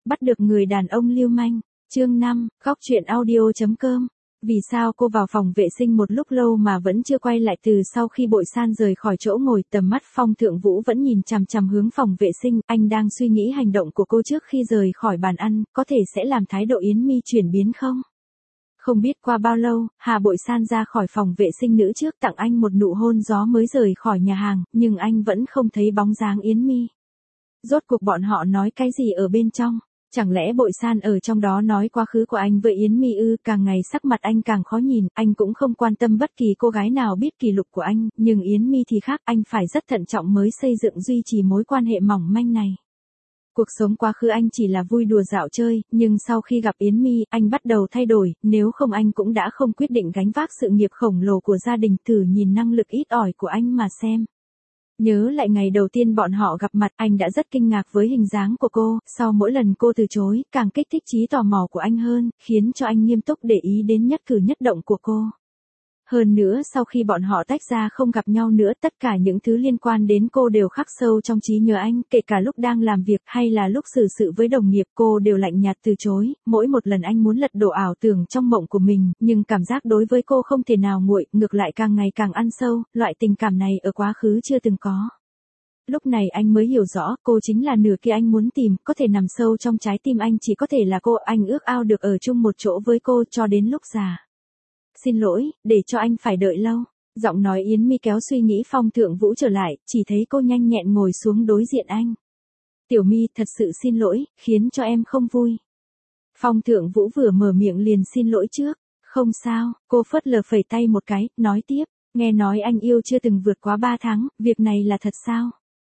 Bắt được người đàn ông lưu manh. Chương 5, Góc truyện audio.com. Vì sao cô vào phòng vệ sinh một lúc lâu mà vẫn chưa quay lại? Từ sau khi Bội San rời khỏi chỗ ngồi, tầm mắt Phong Thượng Vũ vẫn nhìn chằm chằm hướng phòng vệ sinh, anh đang suy nghĩ hành động của cô trước khi rời khỏi bàn ăn, có thể sẽ làm thái độ Yến Mi chuyển biến không? Không biết qua bao lâu, Hà Bội San ra khỏi phòng vệ sinh nữ trước tặng anh một nụ hôn gió mới rời khỏi nhà hàng, nhưng anh vẫn không thấy bóng dáng Yến Mi. Rốt cuộc bọn họ nói cái gì ở bên trong? Chẳng lẽ Bội San ở trong đó nói quá khứ của anh với Yến Mi ư? Càng ngày sắc mặt anh càng khó nhìn, anh cũng không quan tâm bất kỳ cô gái nào biết kỷ lục của anh, nhưng Yến Mi thì khác, anh phải rất thận trọng mới xây dựng duy trì mối quan hệ mỏng manh này. Cuộc sống quá khứ anh chỉ là vui đùa dạo chơi, nhưng sau khi gặp Yến Mi, anh bắt đầu thay đổi, nếu không anh cũng đã không quyết định gánh vác sự nghiệp khổng lồ của gia đình. Thử nhìn năng lực ít ỏi của anh mà xem. Nhớ lại ngày đầu tiên bọn họ gặp mặt, anh đã rất kinh ngạc với hình dáng của cô, sau mỗi lần cô từ chối, càng kích thích trí tò mò của anh hơn, khiến cho anh nghiêm túc để ý đến nhất cử nhất động của cô. Hơn nữa sau khi bọn họ tách ra không gặp nhau nữa, tất cả những thứ liên quan đến cô đều khắc sâu trong trí nhớ anh, kể cả lúc đang làm việc hay là lúc xử sự với đồng nghiệp, cô đều lạnh nhạt từ chối. Mỗi một lần anh muốn lật đổ ảo tưởng trong mộng của mình, nhưng cảm giác đối với cô không thể nào nguội, ngược lại càng ngày càng ăn sâu, loại tình cảm này ở quá khứ chưa từng có. Lúc này anh mới hiểu rõ, cô chính là nửa kia anh muốn tìm, có thể nằm sâu trong trái tim anh chỉ có thể là cô, anh ước ao được ở chung một chỗ với cô cho đến lúc già. Xin lỗi, để cho anh phải đợi lâu. Giọng nói Yến Mi kéo suy nghĩ Phong Thượng Vũ trở lại, chỉ thấy cô nhanh nhẹn ngồi xuống đối diện anh. Tiểu Mi, thật sự xin lỗi, khiến cho em không vui. Phong Thượng Vũ vừa mở miệng liền xin lỗi trước. Không sao, cô phớt lờ phẩy tay một cái, nói tiếp. Nghe nói anh yêu chưa từng vượt quá 3 tháng, việc này là thật sao?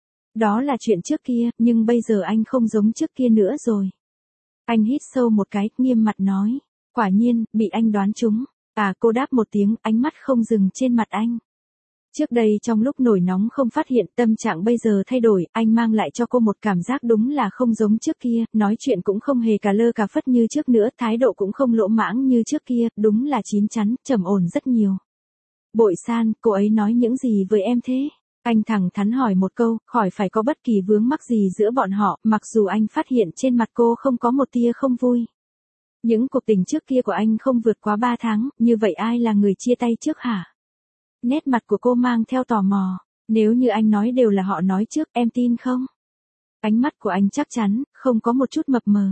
Đó là chuyện trước kia, nhưng bây giờ anh không giống trước kia nữa rồi. Anh hít sâu một cái, nghiêm mặt nói. Quả nhiên, bị anh đoán trúng. Cô đáp một tiếng, ánh mắt không dừng trên mặt anh. Trước đây trong lúc nổi nóng không phát hiện, tâm trạng bây giờ thay đổi, anh mang lại cho cô một cảm giác đúng là không giống trước kia, nói chuyện cũng không hề cà lơ cà phất như trước nữa, thái độ cũng không lỗ mãng như trước kia, đúng là chín chắn, trầm ổn rất nhiều. Bội San, cô ấy nói những gì với em thế? Anh thẳng thắn hỏi một câu, khỏi phải có bất kỳ vướng mắc gì giữa bọn họ, mặc dù anh phát hiện trên mặt cô không có một tia không vui. Những cuộc tình trước kia của anh không vượt quá 3 tháng, như vậy ai là người chia tay trước hả? Nét mặt của cô mang theo tò mò. Nếu như anh nói đều là họ nói trước, em tin không? Ánh mắt của anh chắc chắn, không có một chút mập mờ.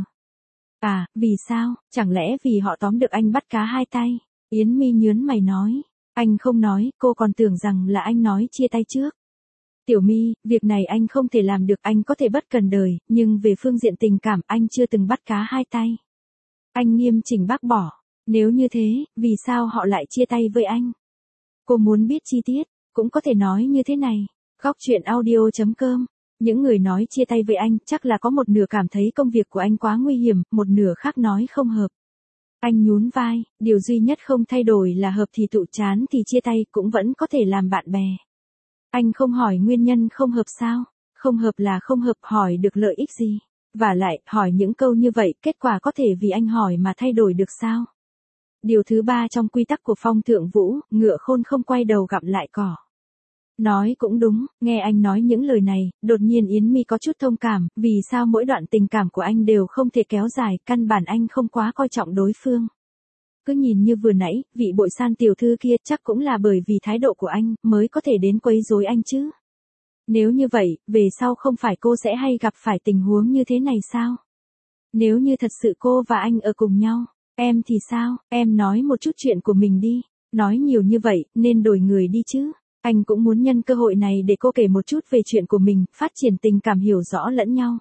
Vì sao? Chẳng lẽ vì họ tóm được anh bắt cá hai tay? Yến Mi nhớn mày nói. Anh không nói, cô còn tưởng rằng là anh nói chia tay trước. Tiểu Mi, việc này anh không thể làm được, anh có thể bất cần đời, nhưng về phương diện tình cảm anh chưa từng bắt cá hai tay. Anh nghiêm chỉnh bác bỏ. Nếu như thế, vì sao họ lại chia tay với anh? Cô muốn biết chi tiết, cũng có thể nói như thế này. Góc truyện audio.com. Những người nói chia tay với anh chắc là có một nửa cảm thấy công việc của anh quá nguy hiểm, một nửa khác nói không hợp. Anh nhún vai, điều duy nhất không thay đổi là hợp thì tụ, chán thì chia tay, cũng vẫn có thể làm bạn bè. Anh không hỏi nguyên nhân không hợp sao? Không hợp là không hợp, hỏi được lợi ích gì? Và lại, hỏi những câu như vậy, kết quả có thể vì anh hỏi mà thay đổi được sao? Điều thứ 3 trong quy tắc của Phong Thượng Vũ, ngựa khôn không quay đầu gặm lại cỏ. Nói cũng đúng, nghe anh nói những lời này, đột nhiên Yến Mi có chút thông cảm, vì sao mỗi đoạn tình cảm của anh đều không thể kéo dài, căn bản anh không quá coi trọng đối phương. Cứ nhìn như vừa nãy, vị Bội San tiểu thư kia chắc cũng là bởi vì thái độ của anh, mới có thể đến quấy rối anh chứ. Nếu như vậy, về sau không phải cô sẽ hay gặp phải tình huống như thế này sao? Nếu như thật sự cô và anh ở cùng nhau, em thì sao? Em nói một chút chuyện của mình đi. Nói nhiều như vậy, nên đổi người đi chứ. Anh cũng muốn nhân cơ hội này để cô kể một chút về chuyện của mình, phát triển tình cảm hiểu rõ lẫn nhau.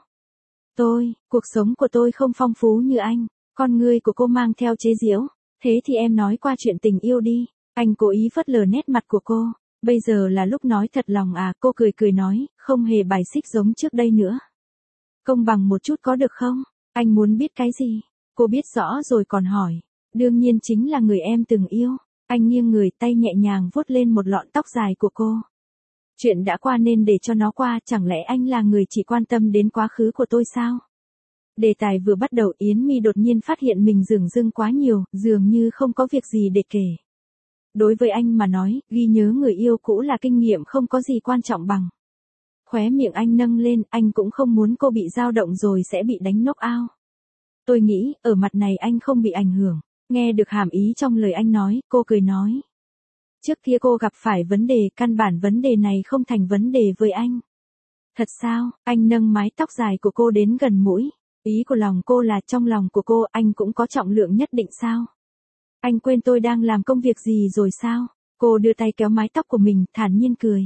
Cuộc sống của tôi không phong phú như anh. Con người của cô mang theo chế giễu. Thế thì em nói qua chuyện tình yêu đi. Anh cố ý phớt lờ nét mặt của cô. Bây giờ là lúc nói thật lòng cô cười nói, không hề bài xích giống trước đây nữa. Công bằng một chút có được không? Anh muốn biết cái gì? Cô biết rõ rồi còn hỏi. Đương nhiên chính là người em từng yêu. Anh nghiêng người, tay nhẹ nhàng vuốt lên một lọn tóc dài của cô. Chuyện đã qua nên để cho nó qua, chẳng lẽ anh là người chỉ quan tâm đến quá khứ của tôi sao? Đề tài vừa bắt đầu, Yến Mi đột nhiên phát hiện mình dửng dưng quá nhiều, dường như không có việc gì để kể. Đối với anh mà nói, ghi nhớ người yêu cũ là kinh nghiệm không có gì quan trọng bằng. Khóe miệng anh nâng lên, anh cũng không muốn cô bị dao động rồi sẽ bị đánh knock out. Tôi nghĩ, ở mặt này anh không bị ảnh hưởng. Nghe được hàm ý trong lời anh nói, cô cười nói. Trước kia cô gặp phải vấn đề, căn bản vấn đề này không thành vấn đề với anh. Thật sao? Anh nâng mái tóc dài của cô đến gần mũi. Ý của lòng cô là trong lòng của cô anh cũng có trọng lượng nhất định sao? Anh quên tôi đang làm công việc gì rồi sao? Cô đưa tay kéo mái tóc của mình, thản nhiên cười.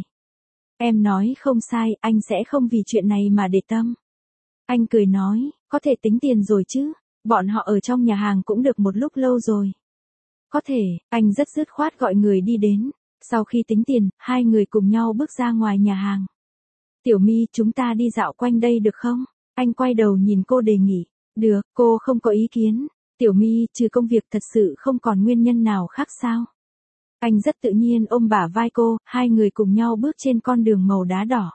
Em nói không sai, anh sẽ không vì chuyện này mà để tâm. Anh cười nói, có thể tính tiền rồi chứ, bọn họ ở trong nhà hàng cũng được một lúc lâu rồi. Có thể, anh rất dứt khoát gọi người đi đến. Sau khi tính tiền, hai người cùng nhau bước ra ngoài nhà hàng. Tiểu My, chúng ta đi dạo quanh đây được không? Anh quay đầu nhìn cô đề nghị. Được, cô không có ý kiến. Tiểu My, trừ công việc thật sự không còn nguyên nhân nào khác sao? Anh rất tự nhiên ôm bả vai cô, hai người cùng nhau bước trên con đường màu đá đỏ.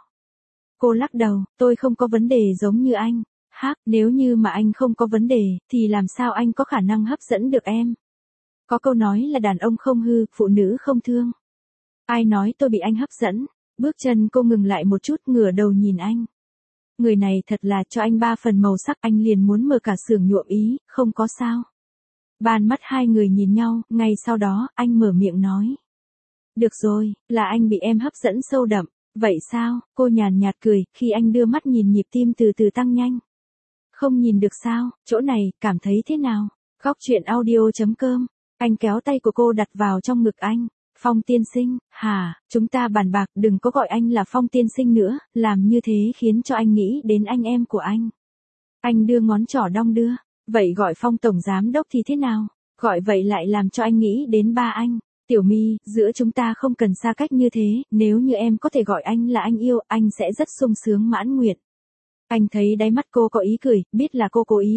Cô lắc đầu, tôi không có vấn đề giống như anh. Nếu như mà anh không có vấn đề, thì làm sao anh có khả năng hấp dẫn được em? Có câu nói là đàn ông không hư, phụ nữ không thương. Ai nói tôi bị anh hấp dẫn? Bước chân cô ngừng lại một chút, ngửa đầu nhìn anh. Người này thật là cho anh 3 phần màu sắc, anh liền muốn mở cả xưởng nhuộm ý, không có sao. Ban mắt hai người nhìn nhau, ngay sau đó, anh mở miệng nói. Được rồi, là anh bị em hấp dẫn sâu đậm. Vậy sao? Cô nhàn nhạt cười, khi anh đưa mắt nhìn nhịp tim từ từ tăng nhanh. Không nhìn được sao, chỗ này, cảm thấy thế nào? Góc chuyện audio.com. Anh kéo tay của cô đặt vào trong ngực anh. Phong tiên sinh, chúng ta bàn bạc, đừng có gọi anh là Phong tiên sinh nữa, làm như thế khiến cho anh nghĩ đến anh em của anh. Anh đưa ngón trỏ đong đưa, vậy gọi Phong tổng giám đốc thì thế nào? Gọi vậy lại làm cho anh nghĩ đến ba anh. Tiểu My, giữa chúng ta không cần xa cách như thế, nếu như em có thể gọi anh là anh yêu, anh sẽ rất sung sướng mãn nguyện. Anh thấy đáy mắt cô có ý cười, biết là cô cố ý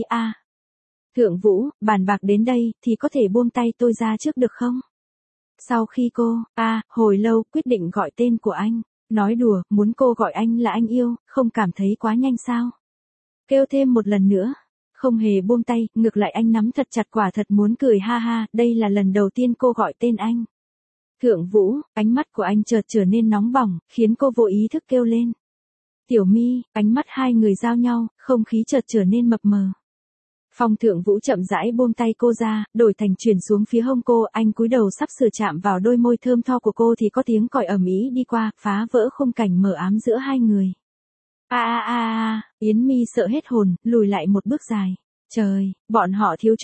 Thượng Vũ, bàn bạc đến đây, thì có thể buông tay tôi ra trước được không? Sau khi cô, hồi lâu, quyết định gọi tên của anh, nói đùa, muốn cô gọi anh là anh yêu, không cảm thấy quá nhanh sao? Kêu thêm một lần nữa, không hề buông tay, ngược lại anh nắm thật chặt, quả thật muốn cười ha, đây là lần đầu tiên cô gọi tên anh. Thượng Vũ, ánh mắt của anh chợt trở nên nóng bỏng, khiến cô vô ý thức kêu lên. Tiểu My, ánh mắt hai người giao nhau, không khí chợt trở nên mập mờ. Phong Thượng Vũ chậm rãi buông tay cô ra, đổi thành chuyển xuống phía hông cô, anh cúi đầu sắp sửa chạm vào đôi môi thơm tho của cô thì có tiếng còi ầm ĩ đi qua, phá vỡ khung cảnh mờ ám giữa hai người. Yến My sợ hết hồn, lùi lại một bước dài. Trời, bọn họ thiếu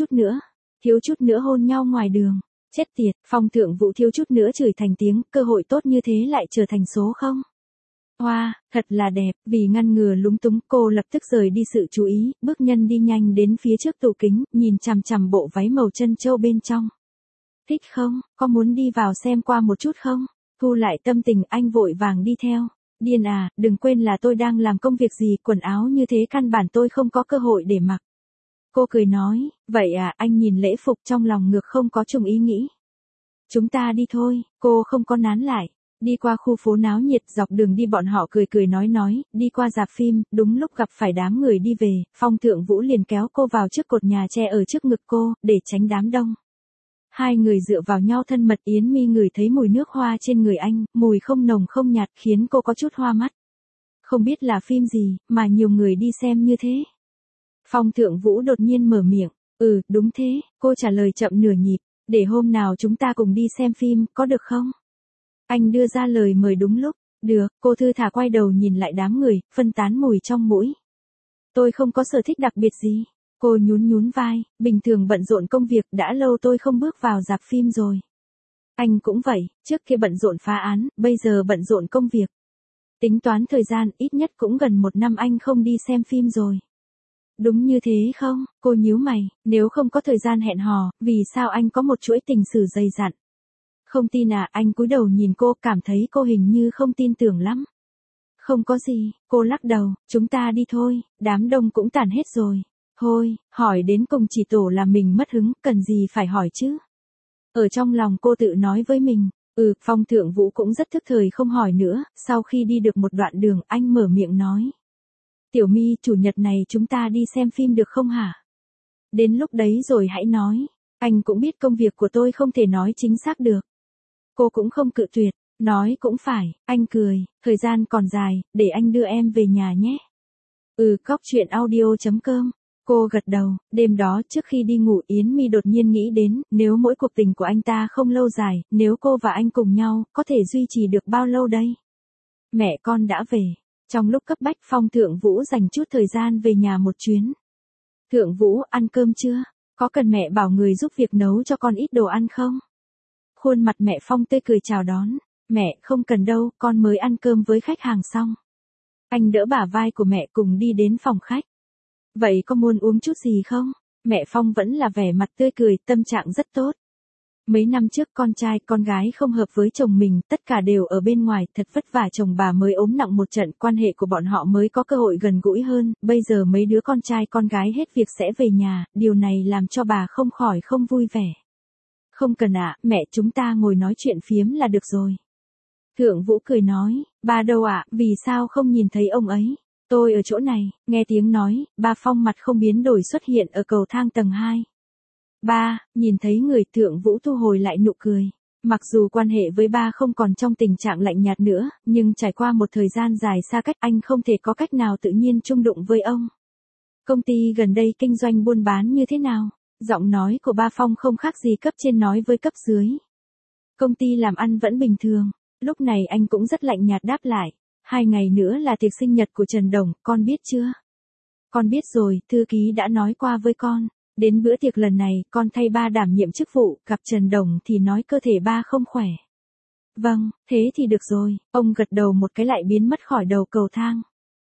chút nữa hôn nhau ngoài đường. Chết tiệt, Phong Thượng Vũ thiếu chút nữa chửi thành tiếng, cơ hội tốt như thế lại trở thành số không. Hoa, thật là đẹp, vì ngăn ngừa lúng túng, cô lập tức rời đi sự chú ý, bước nhân đi nhanh đến phía trước tủ kính, nhìn chằm chằm bộ váy màu trân châu bên trong. Thích không, có muốn đi vào xem qua một chút không? Thu lại tâm tình, anh vội vàng đi theo. Điên đừng quên là tôi đang làm công việc gì, quần áo như thế căn bản tôi không có cơ hội để mặc. Cô cười nói, vậy anh nhìn lễ phục trong lòng ngược không có chung ý nghĩ. Chúng ta đi thôi, cô không có nán lại. Đi qua khu phố náo nhiệt, dọc đường đi bọn họ cười nói, đi qua rạp phim, đúng lúc gặp phải đám người đi về, Phong Thượng Vũ liền kéo cô vào trước cột nhà tre ở trước ngực cô, để tránh đám đông. Hai người dựa vào nhau thân mật, Yến My ngửi thấy mùi nước hoa trên người anh, mùi không nồng không nhạt khiến cô có chút hoa mắt. Không biết là phim gì, mà nhiều người đi xem như thế. Phong Thượng Vũ đột nhiên mở miệng, đúng thế, cô trả lời chậm nửa nhịp, để hôm nào chúng ta cùng đi xem phim, có được không? Anh đưa ra lời mời đúng lúc, được, cô thư thả quay đầu nhìn lại đám người, phân tán mùi trong mũi. Tôi không có sở thích đặc biệt gì. Cô nhún vai, bình thường bận rộn công việc, đã lâu tôi không bước vào rạp phim rồi. Anh cũng vậy, trước kia bận rộn phá án, bây giờ bận rộn công việc. Tính toán thời gian, ít nhất cũng gần 1 năm anh không đi xem phim rồi. Đúng như thế không? Cô nhíu mày, nếu không có thời gian hẹn hò, vì sao anh có một chuỗi tình sử dày dặn? Không tin anh cúi đầu nhìn cô, cảm thấy cô hình như không tin tưởng lắm. Không có gì, cô lắc đầu, chúng ta đi thôi, đám đông cũng tản hết rồi. Thôi, hỏi đến cùng chỉ tổ làm mình mất hứng, cần gì phải hỏi chứ? Ở trong lòng cô tự nói với mình, Phong Thượng Vũ cũng rất thức thời không hỏi nữa, sau khi đi được một đoạn đường, anh mở miệng nói. Tiểu My, chủ nhật này chúng ta đi xem phim được không hả? Đến lúc đấy rồi hãy nói, anh cũng biết công việc của tôi không thể nói chính xác được. Cô cũng không cự tuyệt, nói cũng phải, anh cười, thời gian còn dài, để anh đưa em về nhà nhé. Góc chuyện audio.com Cô gật đầu, đêm đó trước khi đi ngủ Yến Mi đột nhiên nghĩ đến, nếu mỗi cuộc tình của anh ta không lâu dài, nếu cô và anh cùng nhau, có thể duy trì được bao lâu đây? Mẹ con đã về. Trong lúc cấp bách Phong Thượng Vũ dành chút thời gian về nhà một chuyến. Thượng Vũ, ăn cơm chưa? Có cần mẹ bảo người giúp việc nấu cho con ít đồ ăn không? Khuôn mặt mẹ Phong tươi cười chào đón. Mẹ, không cần đâu, con mới ăn cơm với khách hàng xong. Anh đỡ bả vai của mẹ cùng đi đến phòng khách. Vậy có muốn uống chút gì không? Mẹ Phong vẫn là vẻ mặt tươi cười, tâm trạng rất tốt. Mấy năm trước con trai con gái không hợp với chồng mình, tất cả đều ở bên ngoài, thật vất vả chồng bà mới ốm nặng một trận, quan hệ của bọn họ mới có cơ hội gần gũi hơn, bây giờ mấy đứa con trai con gái hết việc sẽ về nhà, điều này làm cho bà không khỏi không vui vẻ. Không cần ạ, mẹ chúng ta ngồi nói chuyện phiếm là được rồi. Thượng Vũ cười nói, ba đâu ạ, vì sao không nhìn thấy ông ấy? Tôi ở chỗ này, nghe tiếng nói, ba Phong mặt không biến đổi xuất hiện ở cầu thang tầng 2. Ba, nhìn thấy người Thượng Vũ thu hồi lại nụ cười. Mặc dù quan hệ với ba không còn trong tình trạng lạnh nhạt nữa, nhưng trải qua một thời gian dài xa cách anh không thể có cách nào tự nhiên chung đụng với ông. Công ty gần đây kinh doanh buôn bán như thế nào? Giọng nói của ba Phong không khác gì cấp trên nói với cấp dưới. Công ty làm ăn vẫn bình thường. Lúc này anh cũng rất lạnh nhạt đáp lại. 2 ngày nữa là tiệc sinh nhật của Trần Đồng, con biết chưa? Con biết rồi, thư ký đã nói qua với con. Đến bữa tiệc lần này, con thay ba đảm nhiệm chức vụ, gặp Trần Đồng thì nói cơ thể ba không khỏe. Vâng, thế thì được rồi, ông gật đầu một cái lại biến mất khỏi đầu cầu thang.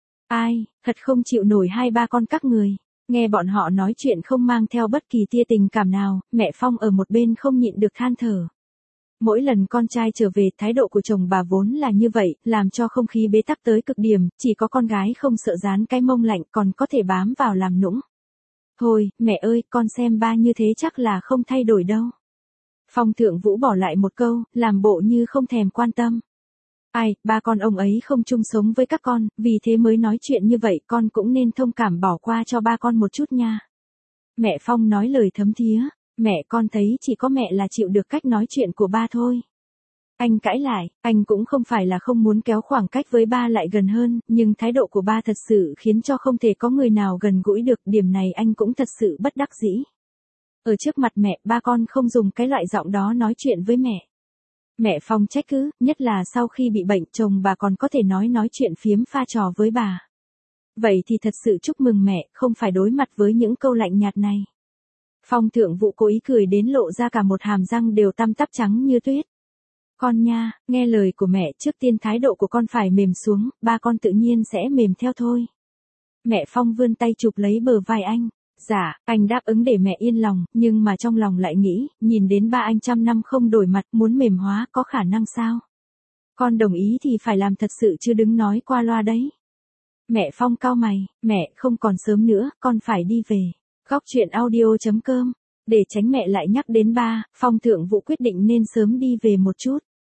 Ai, thật không chịu nổi hai ba con các người. Nghe bọn họ nói chuyện không mang theo bất kỳ tia tình cảm nào, mẹ Phong ở một bên không nhịn được than thở. Mỗi lần con trai trở về, thái độ của chồng bà vốn là như vậy, làm cho không khí bế tắc tới cực điểm, chỉ có con gái không sợ dán cái mông lạnh còn có thể bám vào làm nũng. Thôi, mẹ ơi, con xem ba như thế chắc là không thay đổi đâu. Phong Thượng Vũ bỏ lại một câu, làm bộ như không thèm quan tâm. Ai, ba con ông ấy không chung sống với các con, vì thế mới nói chuyện như vậy, con cũng nên thông cảm bỏ qua cho ba con một chút nha. Mẹ Phong nói lời thấm thía, mẹ con thấy chỉ có mẹ là chịu được cách nói chuyện của ba thôi. Anh cãi lại, anh cũng không phải là không muốn kéo khoảng cách với ba lại gần hơn, nhưng thái độ của ba thật sự khiến cho không thể có người nào gần gũi được, điểm này anh cũng thật sự bất đắc dĩ. Ở trước mặt mẹ, ba con không dùng cái loại giọng đó nói chuyện với mẹ. Mẹ Phong trách cứ, nhất là sau khi bị bệnh, chồng bà còn có thể nói chuyện phiếm pha trò với bà. Vậy thì thật sự chúc mừng mẹ, không phải đối mặt với những câu lạnh nhạt này. Phong Thượng Vũ cố ý cười đến lộ ra cả một hàm răng đều tăm tắp trắng như tuyết. Con nha, nghe lời của mẹ, trước tiên thái độ của con phải mềm xuống, ba con tự nhiên sẽ mềm theo thôi. Mẹ Phong vươn tay chụp lấy bờ vai anh. Dạ, anh đáp ứng để mẹ yên lòng, nhưng mà trong lòng lại nghĩ, nhìn đến ba anh trăm năm không đổi mặt, muốn mềm hóa có khả năng sao? Con đồng ý thì phải làm thật sự chứ đừng nói qua loa đấy. Mẹ Phong cau mày, mẹ không còn sớm nữa, con phải đi về. Góc truyện audio.com. Để tránh mẹ lại nhắc đến ba, Phong Thượng Vũ quyết định nên sớm đi về một chút.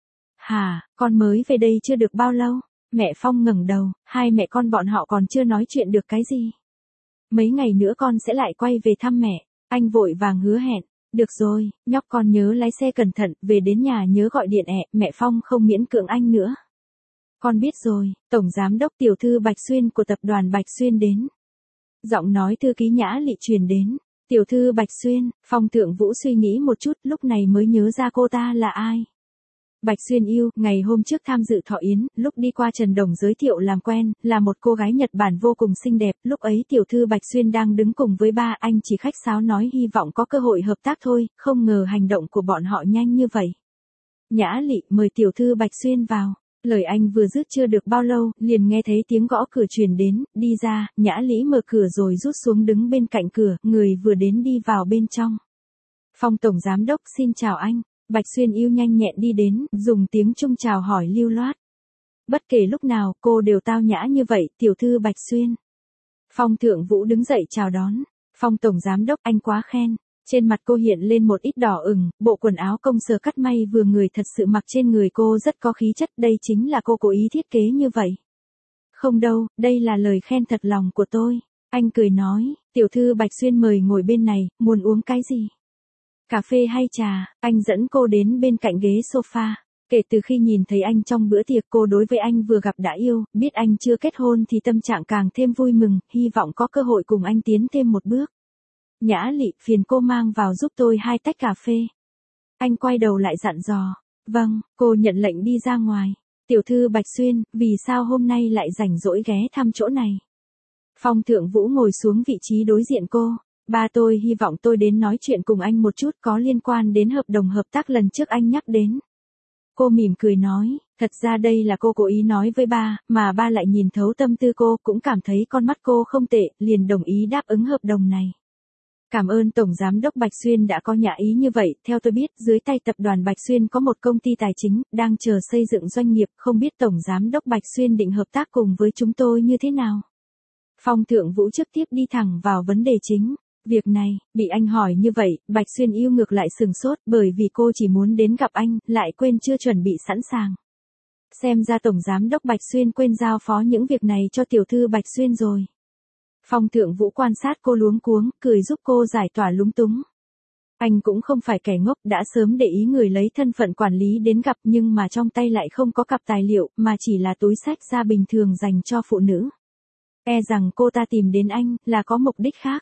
Hả, con mới về đây chưa được bao lâu? Mẹ Phong ngẩng đầu, hai mẹ con bọn họ còn chưa nói chuyện được cái gì. Mấy ngày nữa con sẽ lại quay về thăm mẹ. Anh vội vàng hứa hẹn. Được rồi, nhóc con nhớ lái xe cẩn thận, về đến nhà nhớ gọi điện mẹ Phong không miễn cưỡng anh nữa. Con biết rồi, Tổng Giám đốc Tiểu thư Bạch Xuyên của tập đoàn Bạch Xuyên đến. Giọng nói thư ký Nhã Lị truyền đến. Tiểu thư Bạch Xuyên, Phong Thượng Vũ suy nghĩ một chút, lúc này mới nhớ ra cô ta là ai. Bạch Xuyên yêu, ngày hôm trước tham dự thọ yến, lúc đi qua Trần Đồng giới thiệu làm quen, là một cô gái Nhật Bản vô cùng xinh đẹp, lúc ấy tiểu thư Bạch Xuyên đang đứng cùng với ba, anh chỉ khách sáo nói hy vọng có cơ hội hợp tác thôi, không ngờ hành động của bọn họ nhanh như vậy. Nhã Lị, mời tiểu thư Bạch Xuyên vào. Lời anh vừa dứt chưa được bao lâu, liền nghe thấy tiếng gõ cửa truyền đến, đi ra, Nhã Lị mở cửa rồi rút xuống đứng bên cạnh cửa, người vừa đến đi vào bên trong. Phong Tổng Giám đốc, xin chào anh. Bạch Xuyên yêu nhanh nhẹn đi đến, dùng tiếng Trung chào hỏi lưu loát. Bất kể lúc nào, cô đều tao nhã như vậy, tiểu thư Bạch Xuyên. Phong Thượng Vũ đứng dậy chào đón. Phong Tổng Giám đốc, anh quá khen. Trên mặt cô hiện lên một ít đỏ ửng, bộ quần áo công sở cắt may vừa người thật sự mặc trên người cô rất có khí chất, đây chính là cô cố ý thiết kế như vậy. Không đâu, đây là lời khen thật lòng của tôi. Anh cười nói, tiểu thư Bạch Xuyên mời ngồi bên này, muốn uống cái gì? Cà phê hay trà, anh dẫn cô đến bên cạnh ghế sofa. Kể từ khi nhìn thấy anh trong bữa tiệc, cô đối với anh vừa gặp đã yêu, biết anh chưa kết hôn thì tâm trạng càng thêm vui mừng, hy vọng có cơ hội cùng anh tiến thêm một bước. Nhã Lị, phiền cô mang vào giúp tôi 2 tách cà phê. Anh quay đầu lại dặn dò. Vâng, cô nhận lệnh đi ra ngoài. Tiểu thư Bạch Xuyên, vì sao hôm nay lại rảnh rỗi ghé thăm chỗ này? Phong Thượng Vũ ngồi xuống vị trí đối diện cô. Ba tôi hy vọng tôi đến nói chuyện cùng anh một chút có liên quan đến hợp đồng hợp tác lần trước anh nhắc đến. Cô mỉm cười nói, thật ra đây là cô cố ý nói với ba, mà ba lại nhìn thấu tâm tư cô, cũng cảm thấy con mắt cô không tệ, liền đồng ý đáp ứng hợp đồng này. Cảm ơn Tổng Giám đốc Bạch Xuyên đã có nhã ý như vậy, theo tôi biết, dưới tay tập đoàn Bạch Xuyên có một công ty tài chính, đang chờ xây dựng doanh nghiệp, không biết Tổng Giám đốc Bạch Xuyên định hợp tác cùng với chúng tôi như thế nào. Phong Thượng Vũ trực tiếp đi thẳng vào vấn đề chính. Việc này, bị anh hỏi như vậy, Bạch Xuyên yêu ngược lại sừng sốt, bởi vì cô chỉ muốn đến gặp anh, lại quên chưa chuẩn bị sẵn sàng. Xem ra Tổng Giám đốc Bạch Xuyên quên giao phó những việc này cho tiểu thư Bạch Xuyên rồi. Phong Thượng Vũ quan sát cô luống cuống, cười giúp cô giải tỏa lúng túng. Anh cũng không phải kẻ ngốc, đã sớm để ý người lấy thân phận quản lý đến gặp, nhưng mà trong tay lại không có cặp tài liệu, mà chỉ là túi xách da bình thường dành cho phụ nữ. E rằng cô ta tìm đến anh, là có mục đích khác.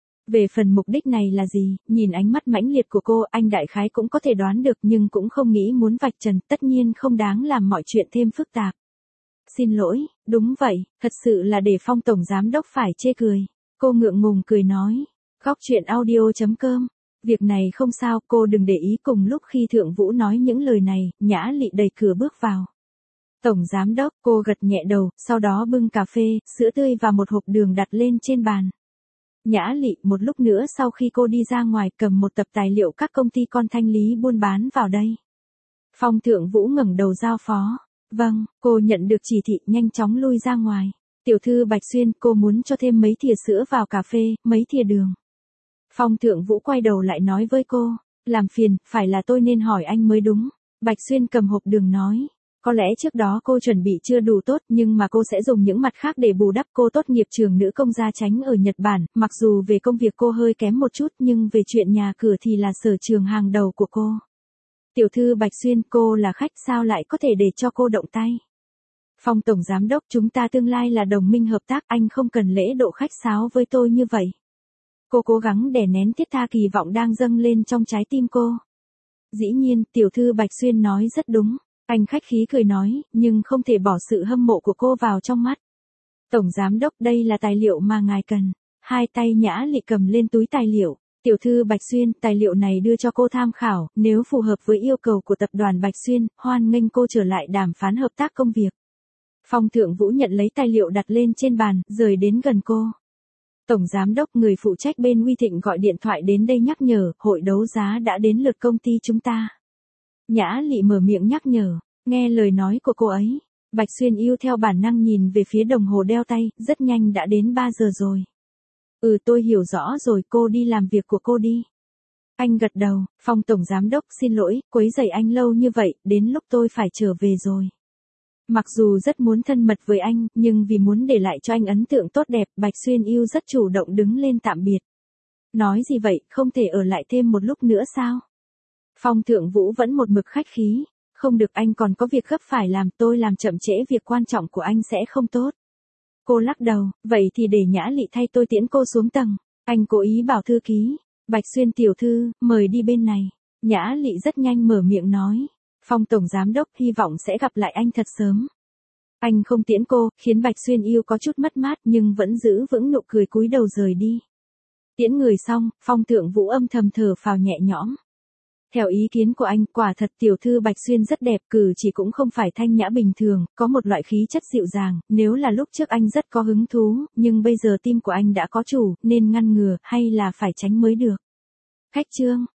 Về phần mục đích này là gì, nhìn ánh mắt mãnh liệt của cô, anh đại khái cũng có thể đoán được, nhưng cũng không nghĩ muốn vạch trần, tất nhiên không đáng làm mọi chuyện thêm phức tạp. Xin lỗi, đúng vậy, thật sự là để Phong Tổng Giám đốc phải chê cười. Cô ngượng ngùng cười nói. Góc chuyện audio.com. Việc này không sao, cô đừng để ý. Cùng lúc khi Thượng Vũ nói những lời này, Nhã Lị đẩy cửa bước vào. Tổng Giám đốc, cô gật nhẹ đầu, sau đó bưng cà phê, sữa tươi và một hộp đường đặt lên trên bàn. Nhã Lị, một lúc nữa sau khi cô đi ra ngoài, cầm một tập tài liệu các công ty con thanh lý buôn bán vào đây. Phong Thượng Vũ ngẩng đầu giao phó. Vâng, cô nhận được chỉ thị, nhanh chóng lui ra ngoài. Tiểu thư Bạch Xuyên, cô muốn cho thêm mấy thìa sữa vào cà phê, mấy thìa đường. Phong Thượng Vũ quay đầu lại nói với cô, làm phiền, phải là tôi nên hỏi anh mới đúng. Bạch Xuyên cầm hộp đường nói, có lẽ trước đó cô chuẩn bị chưa đủ tốt, nhưng mà cô sẽ dùng những mặt khác để bù đắp. Cô tốt nghiệp trường nữ công gia chánh ở Nhật Bản, mặc dù về công việc cô hơi kém một chút, nhưng về chuyện nhà cửa thì là sở trường hàng đầu của cô. Tiểu thư Bạch Xuyên, cô là khách sao lại có thể để cho cô động tay. Phong Tổng Giám đốc, chúng ta tương lai là đồng minh hợp tác, anh không cần lễ độ khách sáo với tôi như vậy. Cô cố gắng đè nén thiết tha kỳ vọng đang dâng lên trong trái tim cô. Dĩ nhiên, tiểu thư Bạch Xuyên nói rất đúng. Anh khách khí cười nói, nhưng không thể bỏ sự hâm mộ của cô vào trong mắt. Tổng Giám đốc, đây là tài liệu mà ngài cần. Hai tay Nhã Lị cầm lên túi tài liệu. Tiểu thư Bạch Xuyên, tài liệu này đưa cho cô tham khảo, nếu phù hợp với yêu cầu của tập đoàn Bạch Xuyên, hoan nghênh cô trở lại đàm phán hợp tác công việc. Phong Thượng Vũ nhận lấy tài liệu đặt lên trên bàn, rời đến gần cô. Tổng Giám đốc, người phụ trách bên Uy Thịnh gọi điện thoại đến đây nhắc nhở, hội đấu giá đã đến lượt công ty chúng ta. Nhã Lị mở miệng nhắc nhở, nghe lời nói của cô ấy. Bạch Xuyên yêu theo bản năng nhìn về phía đồng hồ đeo tay, rất nhanh đã đến 3 giờ rồi. Tôi hiểu rõ rồi, cô đi làm việc của cô đi. Anh gật đầu. Phong Tổng Giám đốc, xin lỗi, quấy rầy anh lâu như vậy, đến lúc tôi phải trở về rồi. Mặc dù rất muốn thân mật với anh, nhưng vì muốn để lại cho anh ấn tượng tốt đẹp, Bạch Xuyên yêu rất chủ động đứng lên tạm biệt. Nói gì vậy, không thể ở lại thêm một lúc nữa sao? Phong Thượng Vũ vẫn một mực khách khí. Không được, anh còn có việc gấp phải làm, tôi làm chậm trễ việc quan trọng của anh sẽ không tốt. Cô lắc đầu, vậy thì để Nhã Lị thay tôi tiễn cô xuống tầng. Anh cố ý bảo thư ký. Bạch Xuyên tiểu thư, mời đi bên này. Nhã Lị rất nhanh mở miệng nói. Phong Tổng Giám đốc, hy vọng sẽ gặp lại anh thật sớm. Anh không tiễn cô, khiến Bạch Xuyên yêu có chút mất mát, nhưng vẫn giữ vững nụ cười cúi đầu rời đi. Tiễn người xong, Phong Thượng Vũ âm thầm thở phào nhẹ nhõm. Theo ý kiến của anh, quả thật tiểu thư Bạch Xuyên rất đẹp, cử chỉ cũng không phải thanh nhã bình thường, có một loại khí chất dịu dàng, nếu là lúc trước anh rất có hứng thú, nhưng bây giờ tim của anh đã có chủ, nên ngăn ngừa, hay là phải tránh mới được. Khách trương,